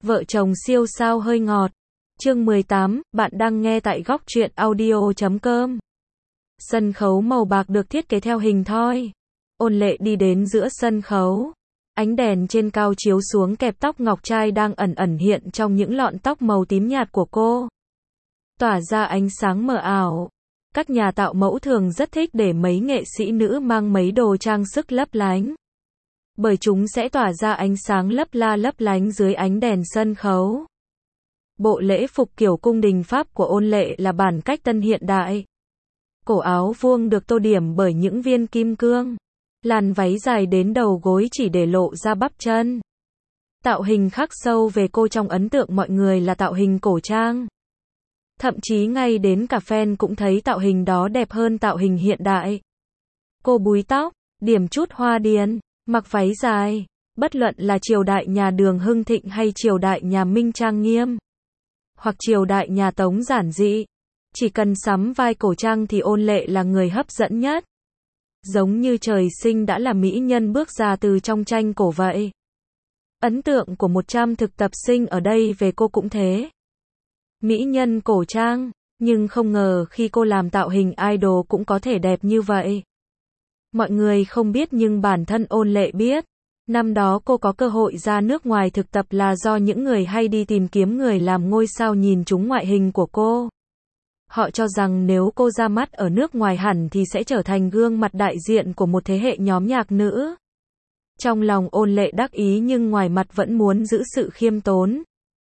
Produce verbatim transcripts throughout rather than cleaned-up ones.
Vợ chồng siêu sao hơi ngọt. Chương mười tám, bạn đang nghe tại góc truyện audio chấm com. Sân khấu màu bạc được thiết kế theo hình thoi. Ôn Lệ đi đến giữa sân khấu. Ánh đèn trên cao chiếu xuống kẹp tóc ngọc trai đang ẩn ẩn hiện trong những lọn tóc màu tím nhạt của cô. Tỏa ra ánh sáng mờ ảo. Các nhà tạo mẫu thường rất thích để mấy nghệ sĩ nữ mang mấy đồ trang sức lấp lánh. Bởi chúng sẽ tỏa ra ánh sáng lấp la lấp lánh dưới ánh đèn sân khấu. Bộ lễ phục kiểu cung đình Pháp của Ôn Lệ là bản cách tân hiện đại. Cổ áo vuông được tô điểm bởi những viên kim cương. Làn váy dài đến đầu gối chỉ để lộ ra bắp chân. Tạo hình khắc sâu về cô trong ấn tượng mọi người là tạo hình cổ trang. Thậm chí ngay đến cả fan cũng thấy tạo hình đó đẹp hơn tạo hình hiện đại. Cô búi tóc, điểm chút hoa điền, mặc váy dài, bất luận là triều đại nhà Đường hưng thịnh hay triều đại nhà Minh trang nghiêm, hoặc triều đại nhà Tống giản dị, chỉ cần sắm vai cổ trang thì Ôn Lệ là người hấp dẫn nhất. Giống như trời sinh đã là mỹ nhân bước ra từ trong tranh cổ vậy. Ấn tượng của một trăm thực tập sinh ở đây về cô cũng thế. Mỹ nhân cổ trang, nhưng không ngờ khi cô làm tạo hình idol cũng có thể đẹp như vậy. Mọi người không biết nhưng bản thân Ôn Lệ biết. Năm đó cô có cơ hội ra nước ngoài thực tập là do những người hay đi tìm kiếm người làm ngôi sao nhìn trúng ngoại hình của cô. Họ cho rằng nếu cô ra mắt ở nước ngoài hẳn thì sẽ trở thành gương mặt đại diện của một thế hệ nhóm nhạc nữ. Trong lòng Ôn Lệ đắc ý nhưng ngoài mặt vẫn muốn giữ sự khiêm tốn.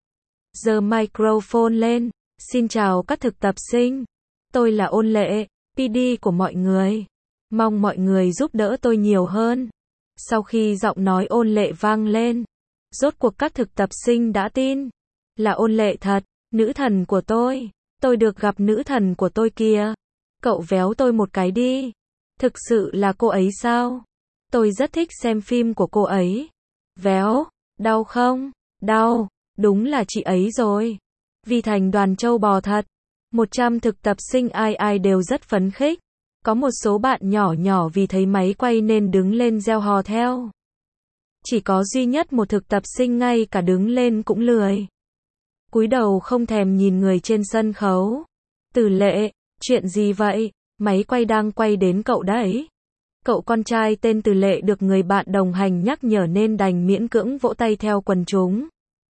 Giơ microphone lên, xin chào các thực tập sinh. Tôi là Ôn Lệ, pê đê của mọi người. Mong mọi người giúp đỡ tôi nhiều hơn. Sau khi giọng nói Ôn Lệ vang lên, rốt cuộc các thực tập sinh đã tin. Là Ôn Lệ thật, nữ thần của tôi. Tôi được gặp nữ thần của tôi kìa. Cậu véo tôi một cái đi. Thực sự là cô ấy sao? Tôi rất thích xem phim của cô ấy. Véo, đau không? Đau, đúng là chị ấy rồi. Vì thành đoàn châu bò thật. một trăm thực tập sinh ai ai đều rất phấn khích. Có một số bạn nhỏ nhỏ vì thấy máy quay nên đứng lên reo hò theo. Chỉ có duy nhất một thực tập sinh ngay cả đứng lên cũng lười. Cúi đầu không thèm nhìn người trên sân khấu. Từ Lệ, chuyện gì vậy? Máy quay đang quay đến cậu đấy. Cậu con trai tên Từ Lệ được người bạn đồng hành nhắc nhở nên đành miễn cưỡng vỗ tay theo quần chúng.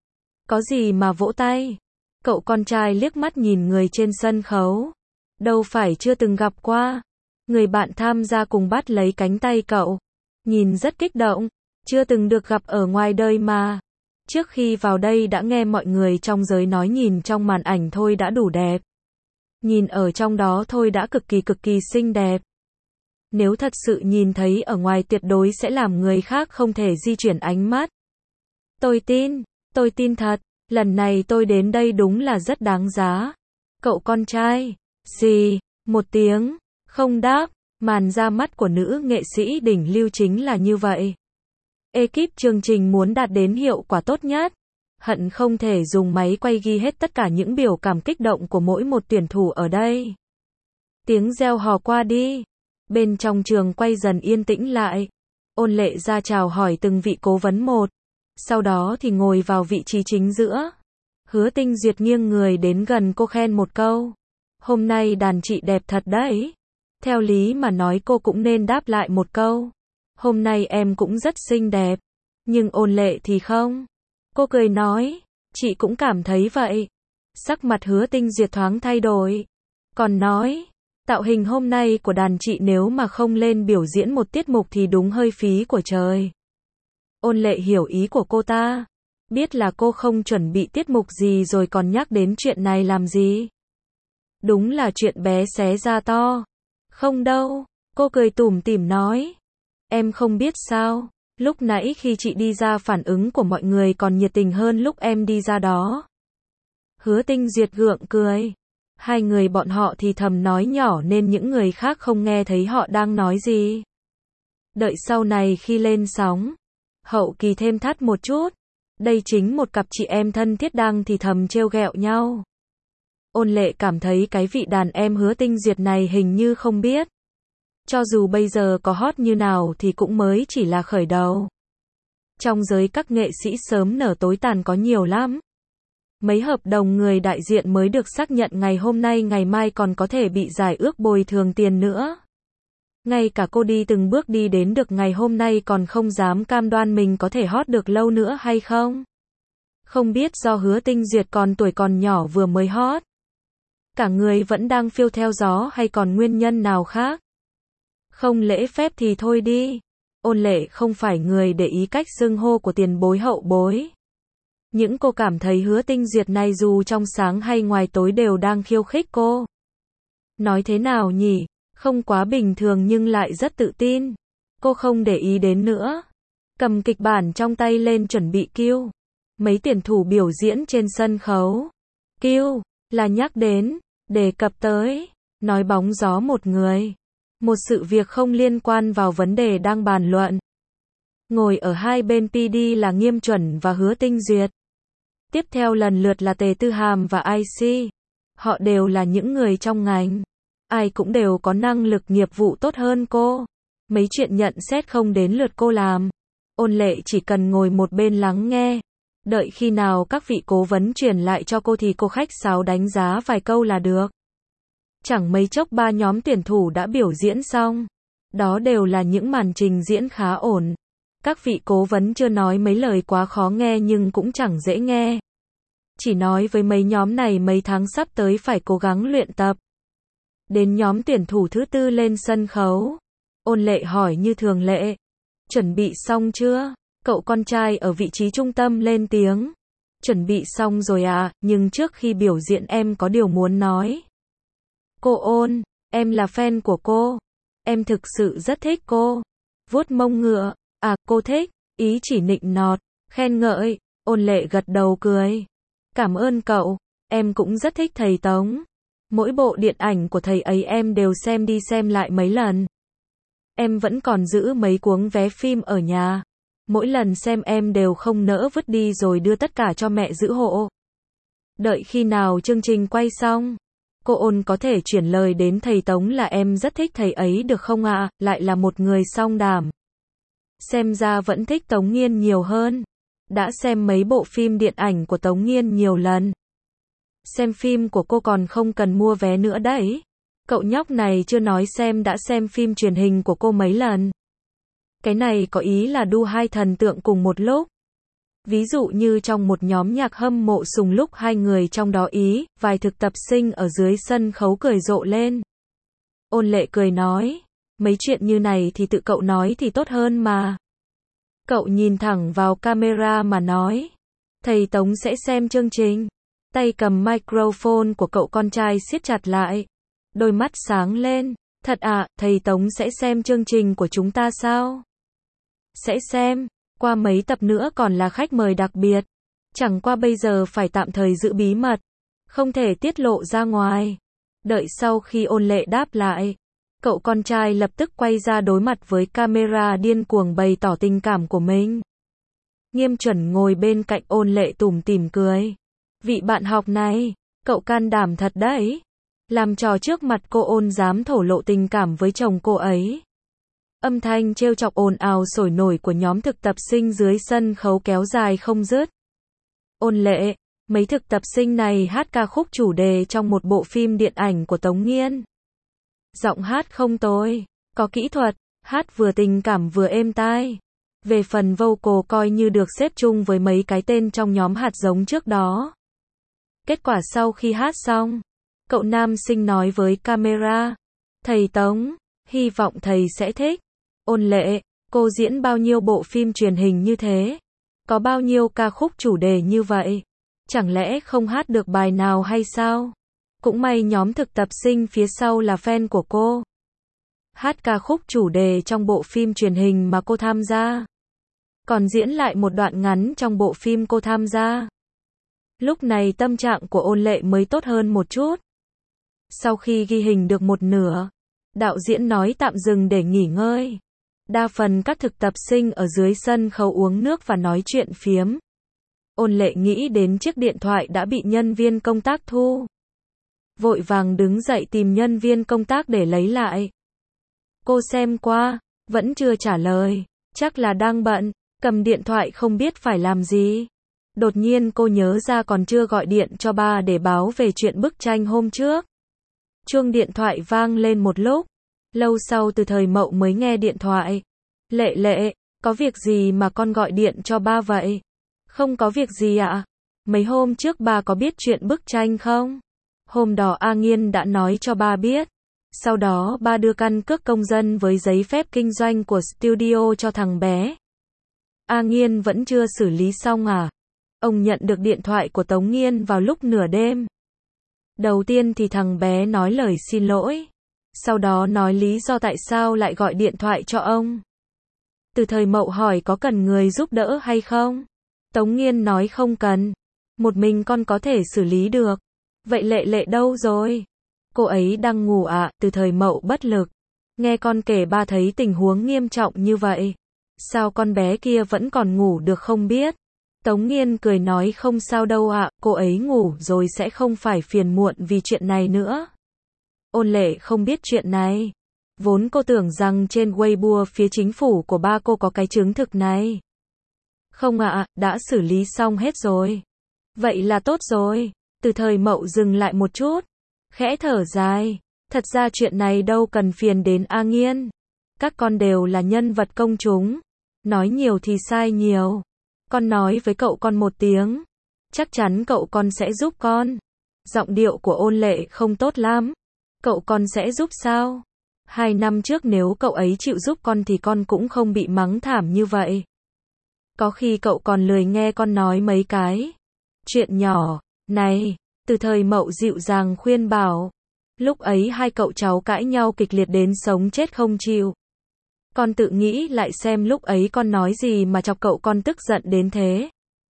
Có gì mà vỗ tay? Cậu con trai liếc mắt nhìn người trên sân khấu. Đâu phải chưa từng gặp qua. Người bạn tham gia cùng bắt lấy cánh tay cậu. Nhìn rất kích động. Chưa từng được gặp ở ngoài đời mà. Trước khi vào đây đã nghe mọi người trong giới nói nhìn trong màn ảnh thôi đã đủ đẹp. Nhìn ở trong đó thôi đã cực kỳ cực kỳ xinh đẹp. Nếu thật sự nhìn thấy ở ngoài tuyệt đối sẽ làm người khác không thể di chuyển ánh mắt. Tôi tin, tôi tin thật, lần này tôi đến đây đúng là rất đáng giá. Cậu con trai, gì, một tiếng, không đáp, màn ra mắt của nữ nghệ sĩ đỉnh lưu chính là như vậy. Ekip chương trình muốn đạt đến hiệu quả tốt nhất. Hận không thể dùng máy quay ghi hết tất cả những biểu cảm kích động của mỗi một tuyển thủ ở đây. Tiếng reo hò qua đi. Bên trong trường quay dần yên tĩnh lại. Ôn Lệ ra chào hỏi từng vị cố vấn một. Sau đó thì ngồi vào vị trí chính giữa. Hứa Tinh Duyệt nghiêng người đến gần cô khen một câu. Hôm nay đàn chị đẹp thật đấy. Theo lý mà nói cô cũng nên đáp lại một câu. Hôm nay em cũng rất xinh đẹp. Nhưng Ôn Lệ thì không. Cô cười nói. Chị cũng cảm thấy vậy. Sắc mặt Hứa Tinh Duyệt thoáng thay đổi. Còn nói. Tạo hình hôm nay của đàn chị nếu mà không lên biểu diễn một tiết mục thì đúng hơi phí của trời. Ôn Lệ hiểu ý của cô ta. Biết là cô không chuẩn bị tiết mục gì rồi còn nhắc đến chuyện này làm gì. Đúng là chuyện bé xé ra to. Không đâu. Cô cười tủm tỉm nói. Em không biết sao. Lúc nãy khi chị đi ra phản ứng của mọi người còn nhiệt tình hơn lúc em đi ra đó. Hứa Tinh Duyệt gượng cười. Hai người bọn họ thì thầm nói nhỏ nên những người khác không nghe thấy họ đang nói gì. Đợi sau này khi lên sóng. Hậu kỳ thêm thắt một chút. Đây chính một cặp chị em thân thiết đang thì thầm trêu ghẹo nhau. Ôn Lệ cảm thấy cái vị đàn em Hứa Tinh Duyệt này hình như không biết. Cho dù bây giờ có hot như nào thì cũng mới chỉ là khởi đầu. Trong giới các nghệ sĩ sớm nở tối tàn có nhiều lắm. Mấy hợp đồng người đại diện mới được xác nhận ngày hôm nay ngày mai còn có thể bị giải ước bồi thường tiền nữa. Ngay cả cô đi từng bước đi đến được ngày hôm nay còn không dám cam đoan mình có thể hot được lâu nữa hay không. Không biết do Hứa Tinh Duyệt còn tuổi còn nhỏ vừa mới hot. Cả người vẫn đang phiêu theo gió hay còn nguyên nhân nào khác. Không lễ phép thì thôi đi. Ôn Lệ không phải người để ý cách xưng hô của tiền bối hậu bối. Những cô cảm thấy Hứa Tinh Duyệt này dù trong sáng hay ngoài tối đều đang khiêu khích cô. Nói thế nào nhỉ? Không quá bình thường nhưng lại rất tự tin. Cô không để ý đến nữa. Cầm kịch bản trong tay lên chuẩn bị cue. Mấy tuyển thủ biểu diễn trên sân khấu. Cue là nhắc đến, đề cập tới, nói bóng gió một người. Một sự việc không liên quan vào vấn đề đang bàn luận. Ngồi ở hai bên pê đê là Nghiêm Chuẩn và Hứa Tinh Duyệt. Tiếp theo lần lượt là Tề Tư Hàm và i xê. Họ đều là những người trong ngành. Ai cũng đều có năng lực nghiệp vụ tốt hơn cô. Mấy chuyện nhận xét không đến lượt cô làm. Ôn Lệ chỉ cần ngồi một bên lắng nghe. Đợi khi nào các vị cố vấn truyền lại cho cô thì cô khách sáo đánh giá vài câu là được. Chẳng mấy chốc ba nhóm tuyển thủ đã biểu diễn xong. Đó đều là những màn trình diễn khá ổn. Các vị cố vấn chưa nói mấy lời quá khó nghe nhưng cũng chẳng dễ nghe. Chỉ nói với mấy nhóm này mấy tháng sắp tới phải cố gắng luyện tập. Đến nhóm tuyển thủ thứ tư lên sân khấu. Ôn Lệ hỏi như thường lệ. Chuẩn bị xong chưa? Cậu con trai ở vị trí trung tâm lên tiếng. Chuẩn bị xong rồi à, nhưng trước khi biểu diễn em có điều muốn nói. Cô Ôn, em là fan của cô. Em thực sự rất thích cô. Vuốt mông ngựa, à cô thích, ý chỉ nịnh nọt, khen ngợi. Ôn Lệ gật đầu cười. Cảm ơn cậu, em cũng rất thích thầy Tống. Mỗi bộ điện ảnh của thầy ấy em đều xem đi xem lại mấy lần. Em vẫn còn giữ mấy cuống vé phim ở nhà. Mỗi lần xem em đều không nỡ vứt đi rồi đưa tất cả cho mẹ giữ hộ. Đợi khi nào chương trình quay xong, cô Ôn có thể chuyển lời đến thầy Tống là em rất thích thầy ấy được không ạ, à? Lại là một người song đảm. Xem ra vẫn thích Tống Nghiên nhiều hơn. Đã xem mấy bộ phim điện ảnh của Tống Nghiên nhiều lần. Xem phim của cô còn không cần mua vé nữa đấy. Cậu nhóc này chưa nói xem đã xem phim truyền hình của cô mấy lần. Cái này có ý là đu hai thần tượng cùng một lúc. Ví dụ như trong một nhóm nhạc hâm mộ sùng lúc hai người trong đó ý, vài thực tập sinh ở dưới sân khấu cười rộ lên. Ôn Lệ cười nói, mấy chuyện như này thì tự cậu nói thì tốt hơn mà. Cậu nhìn thẳng vào camera mà nói. Thầy Tống sẽ xem chương trình. Tay cầm microphone của cậu con trai siết chặt lại. Đôi mắt sáng lên. Thật à, thầy Tống sẽ xem chương trình của chúng ta sao? Sẽ xem. Qua mấy tập nữa còn là khách mời đặc biệt. Chẳng qua bây giờ phải tạm thời giữ bí mật. Không thể tiết lộ ra ngoài. Đợi sau khi Ôn Lệ đáp lại. Cậu con trai lập tức quay ra đối mặt với camera điên cuồng bày tỏ tình cảm của mình. Nghiêm Chuẩn ngồi bên cạnh Ôn Lệ tủm tỉm cười. Vị bạn học này, cậu can đảm thật đấy. Làm trò trước mặt cô Ôn dám thổ lộ tình cảm với chồng cô ấy. Âm thanh trêu chọc ồn ào sôi nổi của nhóm thực tập sinh dưới sân khấu kéo dài không dứt. Ôn Lệ, mấy thực tập sinh này hát ca khúc chủ đề trong một bộ phim điện ảnh của Tống Nghiên. Giọng hát không tồi, có kỹ thuật, hát vừa tình cảm vừa êm tai. Về phần vocal coi như được xếp chung với mấy cái tên trong nhóm hạt giống trước đó. Kết quả sau khi hát xong, cậu nam sinh nói với camera, thầy Tống, hy vọng thầy sẽ thích. Ôn Lệ, cô diễn bao nhiêu bộ phim truyền hình như thế? Có bao nhiêu ca khúc chủ đề như vậy? Chẳng lẽ không hát được bài nào hay sao? Cũng may nhóm thực tập sinh phía sau là fan của cô. Hát ca khúc chủ đề trong bộ phim truyền hình mà cô tham gia. Còn diễn lại một đoạn ngắn trong bộ phim cô tham gia. Lúc này tâm trạng của Ôn Lệ mới tốt hơn một chút. Sau khi ghi hình được một nửa, đạo diễn nói tạm dừng để nghỉ ngơi. Đa phần các thực tập sinh ở dưới sân khấu uống nước và nói chuyện phiếm. Ôn Lệ nghĩ đến chiếc điện thoại đã bị nhân viên công tác thu. Vội vàng đứng dậy tìm nhân viên công tác để lấy lại. Cô xem qua, vẫn chưa trả lời, chắc là đang bận. Cầm điện thoại không biết phải làm gì. Đột nhiên cô nhớ ra còn chưa gọi điện cho ba để báo về chuyện bức tranh hôm trước. Chuông điện thoại vang lên một lúc. Lâu sau Từ Thời Mậu mới nghe điện thoại. Lệ Lệ, có việc gì mà con gọi điện cho ba vậy? Không có việc gì ạ. Mấy hôm trước ba có biết chuyện bức tranh không? Hôm đó A Nghiên đã nói cho ba biết. Sau đó ba đưa căn cước công dân với giấy phép kinh doanh của studio cho thằng bé. A Nghiên vẫn chưa xử lý xong à? Ông nhận được điện thoại của Tống Nghiên vào lúc nửa đêm. Đầu tiên thì thằng bé nói lời xin lỗi. Sau đó nói lý do tại sao lại gọi điện thoại cho ông. Từ Thời Mậu hỏi có cần người giúp đỡ hay không? Tống Nghiên nói không cần. Một mình con có thể xử lý được. Vậy Lệ Lệ đâu rồi? Cô ấy đang ngủ ạ. Từ Thời Mậu bất lực. Nghe con kể ba thấy tình huống nghiêm trọng như vậy. Sao con bé kia vẫn còn ngủ được không biết? Tống Nghiên cười nói không sao đâu ạ, cô ấy ngủ rồi sẽ không phải phiền muộn vì chuyện này nữa. Ôn Lệ không biết chuyện này. Vốn cô tưởng rằng trên Weibo phía chính phủ của ba cô có cái chứng thực này. Không ạ, đã xử lý xong hết rồi. Vậy là tốt rồi. Từ Thời Mậu dừng lại một chút. Khẽ thở dài. Thật ra chuyện này đâu cần phiền đến A Nghiên. Các con đều là nhân vật công chúng. Nói nhiều thì sai nhiều. Con nói với cậu con một tiếng. Chắc chắn cậu con sẽ giúp con. Giọng điệu của Ôn Lệ không tốt lắm. Cậu con sẽ giúp sao? Hai năm trước nếu cậu ấy chịu giúp con thì con cũng không bị mắng thảm như vậy. Có khi cậu còn lười nghe con nói mấy cái chuyện nhỏ này. Từ Thời Mậu dịu dàng khuyên bảo. Lúc ấy hai cậu cháu cãi nhau kịch liệt đến sống chết không chịu. Con tự nghĩ lại xem lúc ấy con nói gì mà chọc cậu con tức giận đến thế.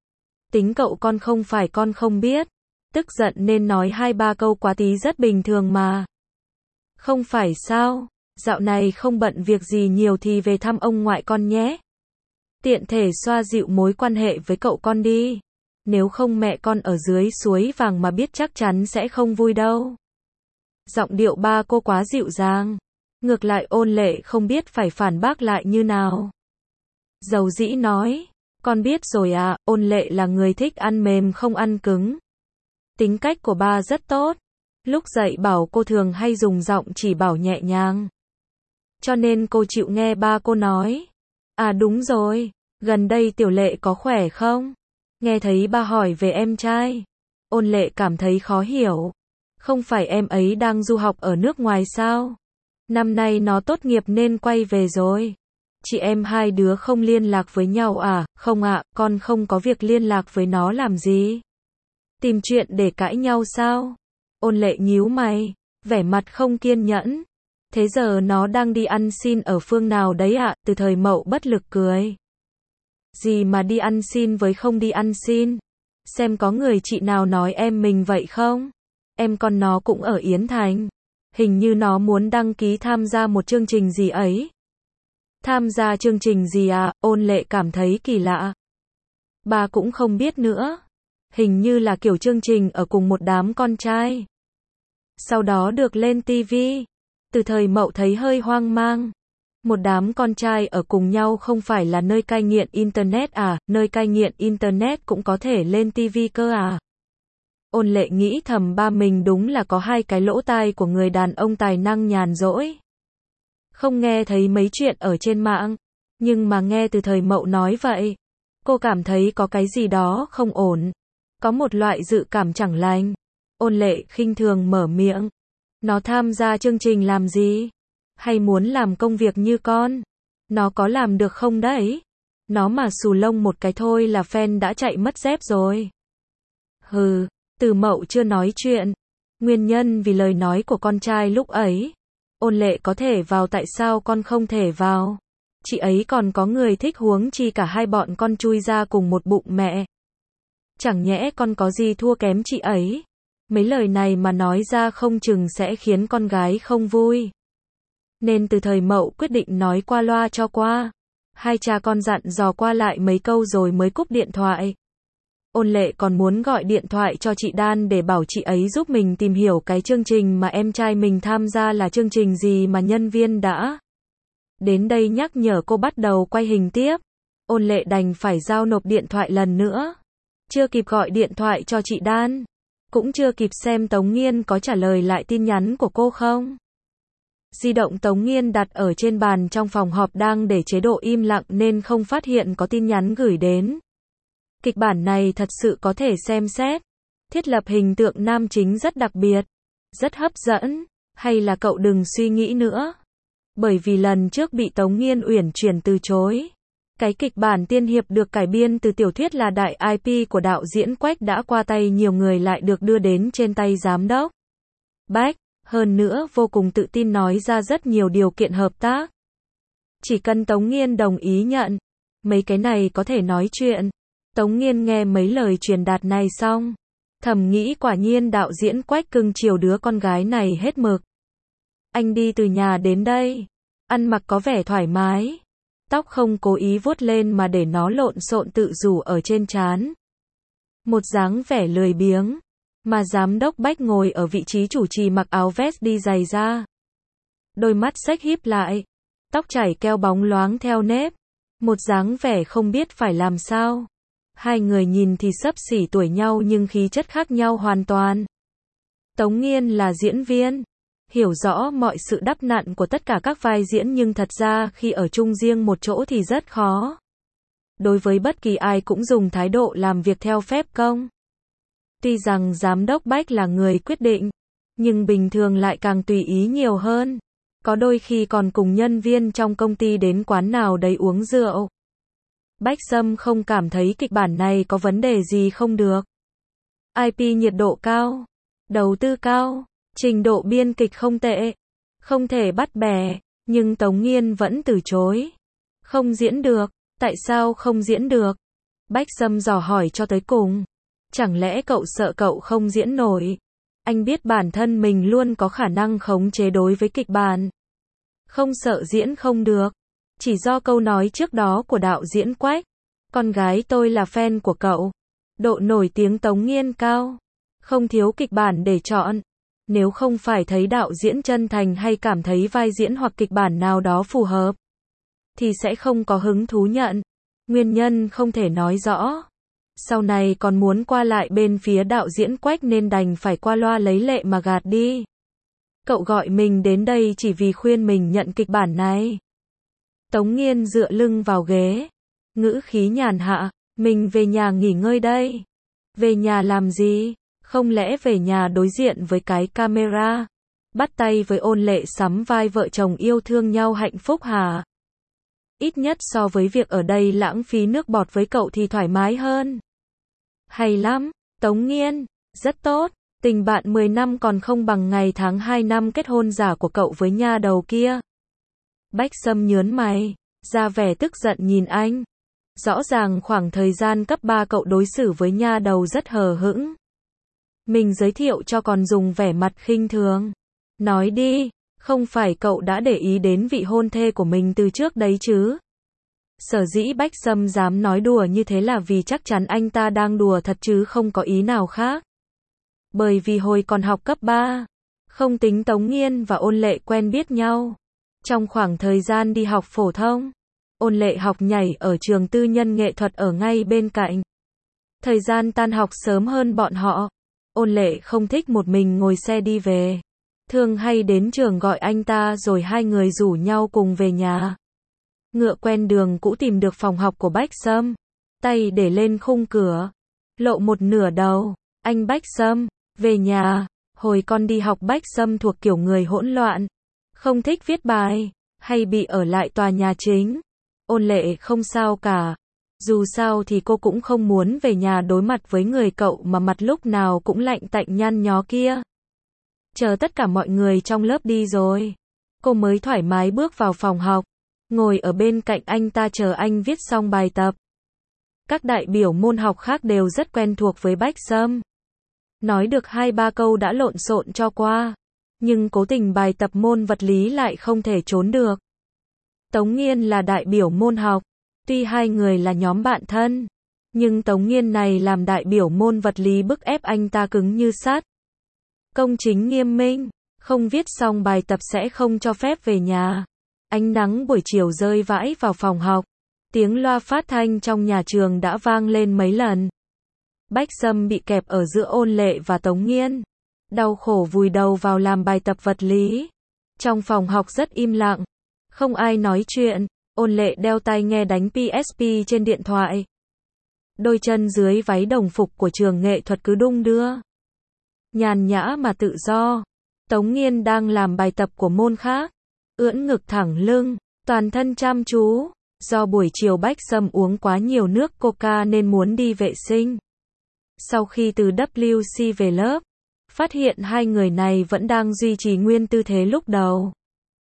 Tính cậu con không phải con không biết. Tức giận nên nói hai ba câu quá tí rất bình thường mà. Không phải sao? Dạo này không bận việc gì nhiều thì về thăm ông ngoại con nhé. Tiện thể xoa dịu mối quan hệ với cậu con đi. Nếu không mẹ con ở dưới suối vàng mà biết chắc chắn sẽ không vui đâu. Giọng điệu ba cô quá dịu dàng. Ngược lại Ôn Lệ không biết phải phản bác lại như nào. Dầu dĩ nói. Con biết rồi à, Ôn Lệ là người thích ăn mềm không ăn cứng. Tính cách của ba rất tốt. Lúc dạy bảo cô thường hay dùng giọng chỉ bảo nhẹ nhàng. Cho nên cô chịu nghe ba cô nói. À đúng rồi, gần đây Tiểu Lệ có khỏe không? Nghe thấy ba hỏi về em trai. Ôn Lệ cảm thấy khó hiểu. Không phải em ấy đang du học ở nước ngoài sao? Năm nay nó tốt nghiệp nên quay về rồi. Chị em hai đứa không liên lạc với nhau à? Không ạ, con không có việc liên lạc với nó làm gì. Tìm chuyện để cãi nhau sao? Ôn Lệ nhíu mày, vẻ mặt không kiên nhẫn. Thế giờ nó đang đi ăn xin ở phương nào đấy ạ? Từ Thời Mậu bất lực cười. Gì mà đi ăn xin với không đi ăn xin? Xem có người chị nào nói em mình vậy không? Em con nó cũng ở Yến Thành. Hình như nó muốn đăng ký tham gia một chương trình gì ấy. Tham gia chương trình gì à? Ôn Lệ cảm thấy kỳ lạ. Bà cũng không biết nữa. Hình như là kiểu chương trình ở cùng một đám con trai. Sau đó được lên ti vi. Từ Thời Mậu thấy hơi hoang mang. Một đám con trai ở cùng nhau không phải là nơi cai nghiện Internet à? Nơi cai nghiện Internet cũng có thể lên ti vi cơ à? Ôn Lệ nghĩ thầm ba mình đúng là có hai cái lỗ tai của người đàn ông tài năng nhàn rỗi. Không nghe thấy mấy chuyện ở trên mạng. Nhưng mà nghe Từ Thời Mậu nói vậy. Cô cảm thấy có cái gì đó không ổn. Có một loại dự cảm chẳng lành. Ôn Lệ khinh thường mở miệng. Nó tham gia chương trình làm gì? Hay muốn làm công việc như con? Nó có làm được không đấy? Nó mà xù lông một cái thôi là fan đã chạy mất dép rồi. Hừ, Từ Mậu chưa nói chuyện. Nguyên nhân vì lời nói của con trai lúc ấy. Ôn Lệ có thể vào tại sao con không thể vào? Chị ấy còn có người thích huống chi cả hai bọn con chui ra cùng một bụng mẹ. Chẳng nhẽ con có gì thua kém chị ấy? Mấy lời này mà nói ra không chừng sẽ khiến con gái không vui. Nên Từ Thời Mậu quyết định nói qua loa cho qua. Hai cha con dặn dò qua lại mấy câu rồi mới cúp điện thoại. Ôn Lệ còn muốn gọi điện thoại cho chị Đan để bảo chị ấy giúp mình tìm hiểu cái chương trình mà em trai mình tham gia là chương trình gì mà nhân viên đã. Đến đây nhắc nhở cô bắt đầu quay hình tiếp. Ôn Lệ đành phải giao nộp điện thoại lần nữa. Chưa kịp gọi điện thoại cho chị Đan. Cũng chưa kịp xem Tống Nghiên có trả lời lại tin nhắn của cô không. Di động Tống Nghiên đặt ở trên bàn trong phòng họp đang để chế độ im lặng nên không phát hiện có tin nhắn gửi đến. Kịch bản này thật sự có thể xem xét. Thiết lập hình tượng nam chính rất đặc biệt, rất hấp dẫn, hay là cậu đừng suy nghĩ nữa. Bởi vì lần trước bị Tống Nghiên uyển chuyển từ chối. Cái kịch bản tiên hiệp được cải biên từ tiểu thuyết là đại i pê của đạo diễn Quách đã qua tay nhiều người lại được đưa đến trên tay giám đốc Bách, hơn nữa vô cùng tự tin nói ra rất nhiều điều kiện hợp tác. Chỉ cần Tống Nghiên đồng ý nhận, mấy cái này có thể nói chuyện. Tống Nghiên nghe mấy lời truyền đạt này xong, thầm nghĩ quả nhiên đạo diễn Quách cưng chiều đứa con gái này hết mực. Anh đi từ nhà đến đây, ăn mặc có vẻ thoải mái. Tóc không cố ý vuốt lên mà để nó lộn xộn tự rủ ở trên trán. Một dáng vẻ lười biếng, mà giám đốc Bách ngồi ở vị trí chủ trì mặc áo vest đi giày da. Đôi mắt xếch híp lại, tóc chảy keo bóng loáng theo nếp, một dáng vẻ không biết phải làm sao. Hai người nhìn thì xấp xỉ tuổi nhau nhưng khí chất khác nhau hoàn toàn. Tống Nghiên là diễn viên, hiểu rõ mọi sự đắp nặn của tất cả các vai diễn nhưng thật ra khi ở chung riêng một chỗ thì rất khó. Đối với bất kỳ ai cũng dùng thái độ làm việc theo phép công. Tuy rằng giám đốc Bách là người quyết định, nhưng bình thường lại càng tùy ý nhiều hơn. Có đôi khi còn cùng nhân viên trong công ty đến quán nào đấy uống rượu. Bách Sâm không cảm thấy kịch bản này có vấn đề gì không được. i pê nhiệt độ cao, đầu tư cao, trình độ biên kịch không tệ, không thể bắt bẻ, nhưng Tống Nghiên vẫn từ chối. Không diễn được, tại sao không diễn được? Bách Sâm dò hỏi cho tới cùng. Chẳng lẽ cậu sợ cậu không diễn nổi? Anh biết bản thân mình luôn có khả năng khống chế đối với kịch bản. Không sợ diễn không được. Chỉ do câu nói trước đó của đạo diễn Quách. Con gái tôi là fan của cậu. Độ nổi tiếng Tống Nghiên cao. Không thiếu kịch bản để chọn. Nếu không phải thấy đạo diễn chân thành hay cảm thấy vai diễn hoặc kịch bản nào đó phù hợp, thì sẽ không có hứng thú nhận. Nguyên nhân không thể nói rõ. Sau này còn muốn qua lại bên phía đạo diễn Quách nên đành phải qua loa lấy lệ mà gạt đi. Cậu gọi mình đến đây chỉ vì khuyên mình nhận kịch bản này. Tống Nghiên dựa lưng vào ghế, ngữ khí nhàn hạ, mình về nhà nghỉ ngơi đây. Về nhà làm gì? Không lẽ về nhà đối diện với cái camera, bắt tay với Ôn Lệ sắm vai vợ chồng yêu thương nhau hạnh phúc hả? Ít nhất so với việc ở đây lãng phí nước bọt với cậu thì thoải mái hơn. Hay lắm, Tống Nghiên, rất tốt, tình bạn mười năm còn không bằng ngày tháng hai năm kết hôn giả của cậu với nha đầu kia. Bách Sâm nhớn mày, ra vẻ tức giận nhìn anh. Rõ ràng khoảng thời gian cấp ba cậu đối xử với nha đầu rất hờ hững. Mình giới thiệu cho còn dùng vẻ mặt khinh thường. Nói đi, không phải cậu đã để ý đến vị hôn thê của mình từ trước đấy chứ? Sở dĩ Bách Sâm dám nói đùa như thế là vì chắc chắn anh ta đang đùa thật chứ không có ý nào khác. Bởi vì hồi còn học cấp ba, không tính Tống Nghiên và Ôn Lệ quen biết nhau. Trong khoảng thời gian đi học phổ thông, Ôn Lệ học nhảy ở trường tư nhân nghệ thuật ở ngay bên cạnh. Thời gian tan học sớm hơn bọn họ. Ôn Lệ không thích một mình ngồi xe đi về. Thường hay đến trường gọi anh ta rồi hai người rủ nhau cùng về nhà. Ngựa quen đường cũ tìm được phòng học của Bách Sâm. Tay để lên khung cửa. Lộ một nửa đầu. Anh Bách Sâm, về nhà. Hồi con đi học Bách Sâm thuộc kiểu người hỗn loạn. Không thích viết bài. Hay bị ở lại tòa nhà chính. Ôn Lệ không sao cả. Dù sao thì cô cũng không muốn về nhà đối mặt với người cậu mà mặt lúc nào cũng lạnh tạnh nhăn nhó kia. Chờ tất cả mọi người trong lớp đi rồi, cô mới thoải mái bước vào phòng học, ngồi ở bên cạnh anh ta chờ anh viết xong bài tập. Các đại biểu môn học khác đều rất quen thuộc với Bách Sâm. Nói được hai ba câu đã lộn xộn cho qua, nhưng cố tình bài tập môn vật lý lại không thể trốn được. Tống Nghiên là đại biểu môn học. Tuy hai người là nhóm bạn thân, nhưng Tống Nghiên này làm đại biểu môn vật lý bức ép anh ta cứng như sắt. Công chính nghiêm minh, không viết xong bài tập sẽ không cho phép về nhà. Ánh nắng buổi chiều rơi vãi vào phòng học. Tiếng loa phát thanh trong nhà trường đã vang lên mấy lần. Bách Sâm bị kẹp ở giữa Ôn Lệ và Tống Nghiên. Đau khổ vùi đầu vào làm bài tập vật lý. Trong phòng học rất im lặng. Không ai nói chuyện. Ôn Lệ đeo tai nghe đánh pê ét pê trên điện thoại. Đôi chân dưới váy đồng phục của trường nghệ thuật cứ đung đưa. Nhàn nhã mà tự do. Tống Nghiên đang làm bài tập của môn khác. Ưỡn ngực thẳng lưng. Toàn thân chăm chú. Do buổi chiều Bách Sâm uống quá nhiều nước coca nên muốn đi vệ sinh. Sau khi từ vê kép xê về lớp, phát hiện hai người này vẫn đang duy trì nguyên tư thế lúc đầu.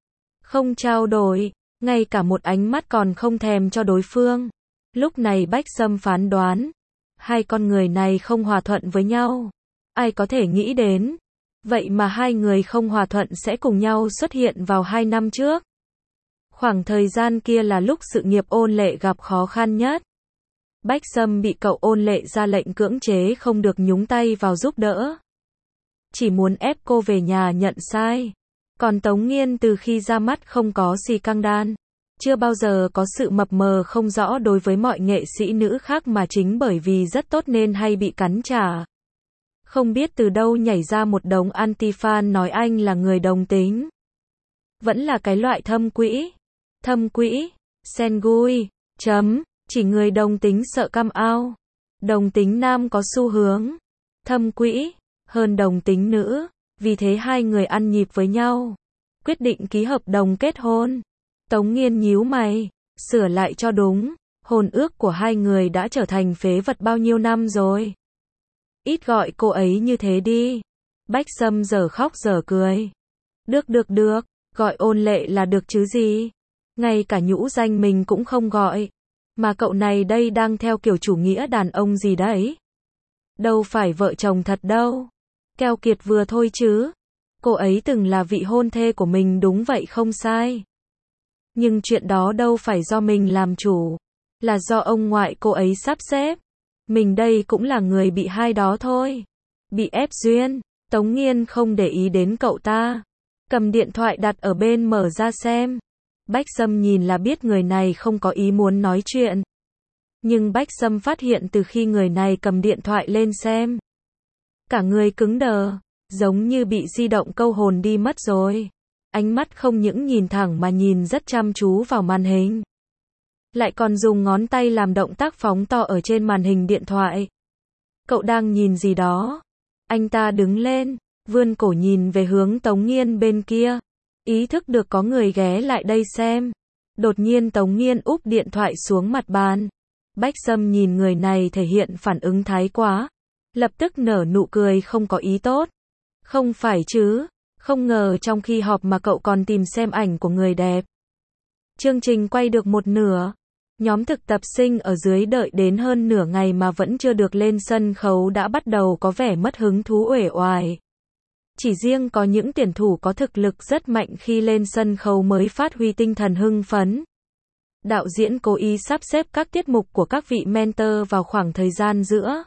Không trao đổi, ngay cả một ánh mắt còn không thèm cho đối phương. Lúc này Bách Sâm phán đoán, hai con người này không hòa thuận với nhau. Ai có thể nghĩ đến, vậy mà hai người không hòa thuận sẽ cùng nhau xuất hiện vào hai năm trước. Khoảng thời gian kia là lúc sự nghiệp Ôn Lệ gặp khó khăn nhất. Bách Sâm bị cậu Ôn Lệ ra lệnh cưỡng chế không được nhúng tay vào giúp đỡ. Chỉ muốn ép cô về nhà nhận sai. Còn Tống Nghiên từ khi ra mắt không có gì căng đan. Chưa bao giờ có sự mập mờ không rõ đối với mọi nghệ sĩ nữ khác mà chính bởi vì rất tốt nên hay bị cắn trả. Không biết từ đâu nhảy ra một đống anti-fan nói anh là người đồng tính. Vẫn là cái loại thâm quỹ. Thâm quỹ, Sengui, chấm, chỉ người đồng tính sợ căm ao. Đồng tính nam có xu hướng thâm quỹ hơn đồng tính nữ, vì thế hai người ăn nhịp với nhau. Quyết định ký hợp đồng kết hôn. Tống Nghiên nhíu mày, sửa lại cho đúng, hôn ước của hai người đã trở thành phế vật bao nhiêu năm rồi. Ít gọi cô ấy như thế đi. Bách Sâm giờ khóc giờ cười. Được được được, gọi Ôn Lệ là được chứ gì. Ngay cả nhũ danh mình cũng không gọi. Mà cậu này đây đang theo kiểu chủ nghĩa đàn ông gì đấy. Đâu phải vợ chồng thật đâu. Keo kiệt vừa thôi chứ. Cô ấy từng là vị hôn thê của mình đúng vậy không sai. Nhưng chuyện đó đâu phải do mình làm chủ. Là do ông ngoại cô ấy sắp xếp. Mình đây cũng là người bị hai đó thôi. Bị ép duyên. Tống Nghiên không để ý đến cậu ta. Cầm điện thoại đặt ở bên mở ra xem. Bách Sâm nhìn là biết người này không có ý muốn nói chuyện. Nhưng Bách Sâm phát hiện từ khi người này cầm điện thoại lên xem. Cả người cứng đờ, giống như bị di động câu hồn đi mất rồi. Ánh mắt không những nhìn thẳng mà nhìn rất chăm chú vào màn hình. Lại còn dùng ngón tay làm động tác phóng to ở trên màn hình điện thoại. Cậu đang nhìn gì đó? Anh ta đứng lên, vươn cổ nhìn về hướng Tống Nghiên bên kia. Ý thức được có người ghé lại đây xem. Đột nhiên Tống Nghiên úp điện thoại xuống mặt bàn. Bách Sâm nhìn người này thể hiện phản ứng thái quá. Lập tức nở nụ cười không có ý tốt. Không phải chứ, không ngờ trong khi họp mà cậu còn tìm xem ảnh của người đẹp. Chương trình quay được một nửa. Nhóm thực tập sinh ở dưới đợi đến hơn nửa ngày mà vẫn chưa được lên sân khấu đã bắt đầu có vẻ mất hứng thú uể oải. Chỉ riêng có những tuyển thủ có thực lực rất mạnh khi lên sân khấu mới phát huy tinh thần hưng phấn. Đạo diễn cố ý sắp xếp các tiết mục của các vị mentor vào khoảng thời gian giữa.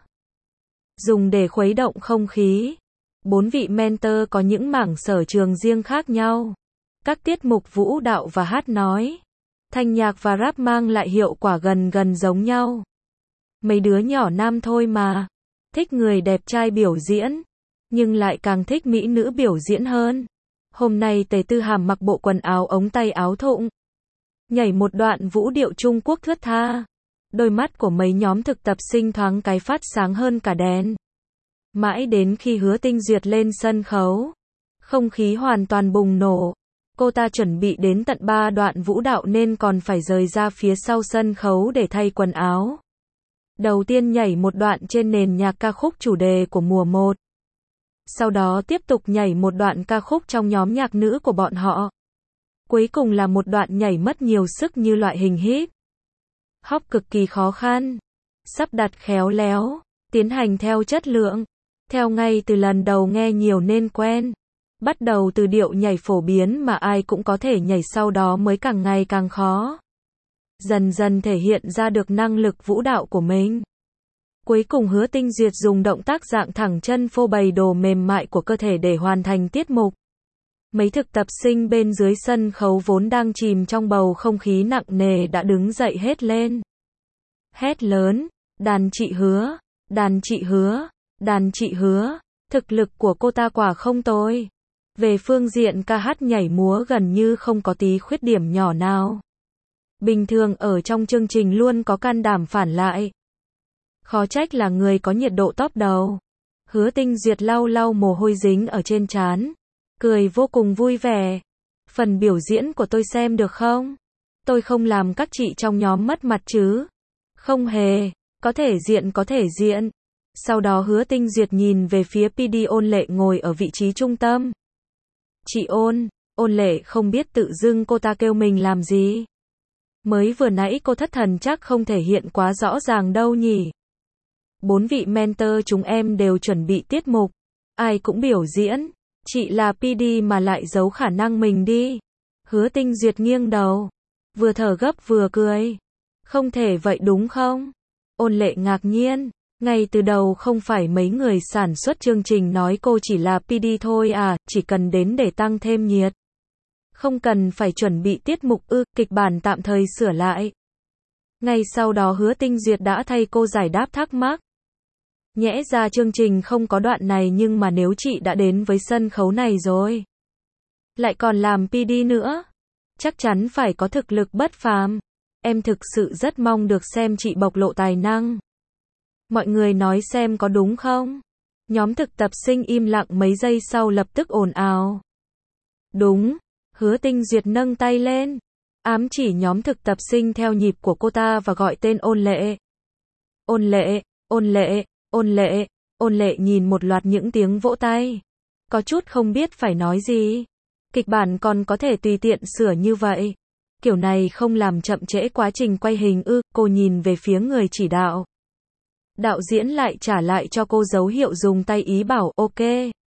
Dùng để khuấy động không khí. Bốn vị mentor có những mảng sở trường riêng khác nhau. Các tiết mục vũ đạo và hát nói, thanh nhạc và rap mang lại hiệu quả gần gần giống nhau. Mấy đứa nhỏ nam thôi mà. Thích người đẹp trai biểu diễn. Nhưng lại càng thích mỹ nữ biểu diễn hơn. Hôm nay Tề Tư Hàm mặc bộ quần áo ống tay áo thụng. Nhảy một đoạn vũ điệu Trung Quốc thướt tha. Đôi mắt của mấy nhóm thực tập sinh thoáng cái phát sáng hơn cả đèn. Mãi đến khi Hứa Tinh Duyệt lên sân khấu. Không khí hoàn toàn bùng nổ. Cô ta chuẩn bị đến tận ba đoạn vũ đạo nên còn phải rời ra phía sau sân khấu để thay quần áo. Đầu tiên nhảy một đoạn trên nền nhạc ca khúc chủ đề của mùa một. Sau đó tiếp tục nhảy một đoạn ca khúc trong nhóm nhạc nữ của bọn họ. Cuối cùng là một đoạn nhảy mất nhiều sức như loại hình hip hop cực kỳ khó khăn. Sắp đặt khéo léo, tiến hành theo chất lượng. Theo ngay từ lần đầu nghe nhiều nên quen. Bắt đầu từ điệu nhảy phổ biến mà ai cũng có thể nhảy, sau đó mới càng ngày càng khó. Dần dần thể hiện ra được năng lực vũ đạo của mình. Cuối cùng Hứa Tinh Duyệt dùng động tác dạng thẳng chân phô bày đồ mềm mại của cơ thể để hoàn thành tiết mục. Mấy thực tập sinh bên dưới sân khấu vốn đang chìm trong bầu không khí nặng nề đã đứng dậy hết lên. Hét lớn, đàn chị Hứa, đàn chị Hứa, đàn chị Hứa, thực lực của cô ta quả không tồi. Về phương diện ca hát nhảy múa gần như không có tí khuyết điểm nhỏ nào. Bình thường ở trong chương trình luôn có can đảm phản lại. Khó trách là người có nhiệt độ top đầu. Hứa Tinh Duyệt lau lau mồ hôi dính ở trên trán, cười vô cùng vui vẻ. Phần biểu diễn của tôi xem được không? Tôi không làm các chị trong nhóm mất mặt chứ? Không hề, có thể diện có thể diện. Sau đó Hứa Tinh Duyệt nhìn về phía pê đê Ôn Lệ ngồi ở vị trí trung tâm. Chị Ôn, Ôn Lệ không biết tự dưng cô ta kêu mình làm gì. Mới vừa nãy cô thất thần chắc không thể hiện quá rõ ràng đâu nhỉ. Bốn vị mentor chúng em đều chuẩn bị tiết mục. Ai cũng biểu diễn. Chị là pê đê mà lại giấu khả năng mình đi. Hứa Tinh Duyệt nghiêng đầu. Vừa thở gấp vừa cười. Không thể vậy đúng không? Ôn Lệ ngạc nhiên. Ngay từ đầu không phải mấy người sản xuất chương trình nói cô chỉ là pê đê thôi à, chỉ cần đến để tăng thêm nhiệt. Không cần phải chuẩn bị tiết mục ư, kịch bản tạm thời sửa lại. Ngay sau đó Hứa Tinh Duyệt đã thay cô giải đáp thắc mắc. Nhẽ ra chương trình không có đoạn này nhưng mà nếu chị đã đến với sân khấu này rồi, lại còn làm pê đê nữa, chắc chắn phải có thực lực bất phàm. Em thực sự rất mong được xem chị bộc lộ tài năng. Mọi người nói xem có đúng không? Nhóm thực tập sinh im lặng mấy giây sau lập tức ồn ào. Đúng, Hứa Tinh Duyệt nâng tay lên, ám chỉ nhóm thực tập sinh theo nhịp của cô ta và gọi tên Ôn Lệ. Ôn Lệ, Ôn Lệ, Ôn Lệ, Ôn Lệ nhìn một loạt những tiếng vỗ tay. Có chút không biết phải nói gì. Kịch bản còn có thể tùy tiện sửa như vậy. Kiểu này không làm chậm trễ quá trình quay hình ư, cô nhìn về phía người chỉ đạo. Đạo diễn lại trả lại cho cô dấu hiệu dùng tay ý bảo ok.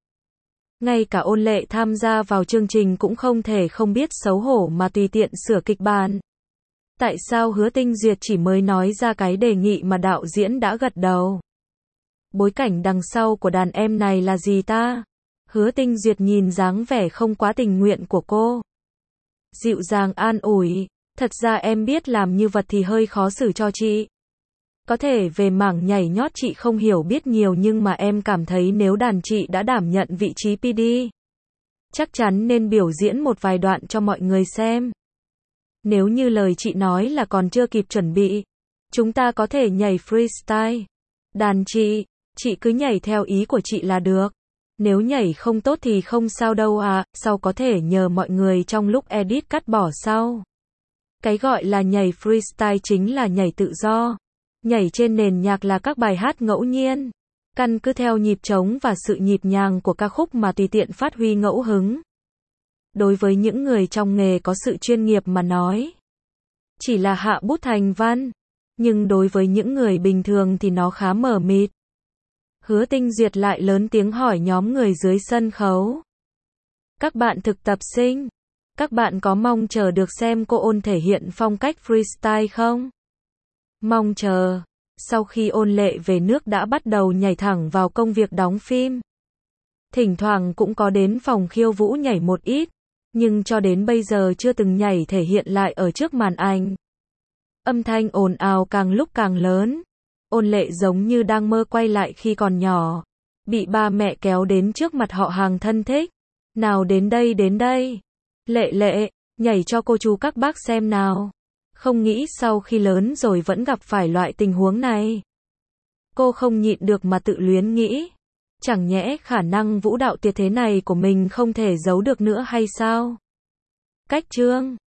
Ngay cả Ôn Lệ tham gia vào chương trình cũng không thể không biết xấu hổ mà tùy tiện sửa kịch bản. Tại sao Hứa Tinh Duyệt chỉ mới nói ra cái đề nghị mà đạo diễn đã gật đầu? Bối cảnh đằng sau của đàn em này là gì ta? Hứa Tinh Duyệt nhìn dáng vẻ không quá tình nguyện của cô. Dịu dàng an ủi, thật ra em biết làm như vật thì hơi khó xử cho chị. Có thể về mảng nhảy nhót chị không hiểu biết nhiều nhưng mà em cảm thấy nếu đàn chị đã đảm nhận vị trí pê đê, chắc chắn nên biểu diễn một vài đoạn cho mọi người xem. Nếu như lời chị nói là còn chưa kịp chuẩn bị, chúng ta có thể nhảy freestyle. Đàn chị, chị cứ nhảy theo ý của chị là được. Nếu nhảy không tốt thì không sao đâu à, sau có thể nhờ mọi người trong lúc edit cắt bỏ sau. Cái gọi là nhảy freestyle chính là nhảy tự do. Nhảy trên nền nhạc là các bài hát ngẫu nhiên. Căn cứ theo nhịp trống và sự nhịp nhàng của ca khúc mà tùy tiện phát huy ngẫu hứng. Đối với những người trong nghề có sự chuyên nghiệp mà nói, chỉ là hạ bút thành văn. Nhưng đối với những người bình thường thì nó khá mờ mịt. Hứa Tinh Duyệt lại lớn tiếng hỏi nhóm người dưới sân khấu. Các bạn thực tập sinh, các bạn có mong chờ được xem cô Ôn thể hiện phong cách freestyle không? Mong chờ. Sau khi Ôn Lệ về nước đã bắt đầu nhảy thẳng vào công việc đóng phim. Thỉnh thoảng cũng có đến phòng khiêu vũ nhảy một ít, nhưng cho đến bây giờ chưa từng nhảy thể hiện lại ở trước màn ảnh. Âm thanh ồn ào càng lúc càng lớn. Ôn Lệ giống như đang mơ quay lại khi còn nhỏ, bị ba mẹ kéo đến trước mặt họ hàng thân thích. Nào đến đây đến đây. Lệ Lệ, nhảy cho cô chú các bác xem nào. Không nghĩ sau khi lớn rồi vẫn gặp phải loại tình huống này. Cô không nhịn được mà tự luyến nghĩ. Chẳng nhẽ khả năng vũ đạo tuyệt thế này của mình không thể giấu được nữa hay sao? Cách chương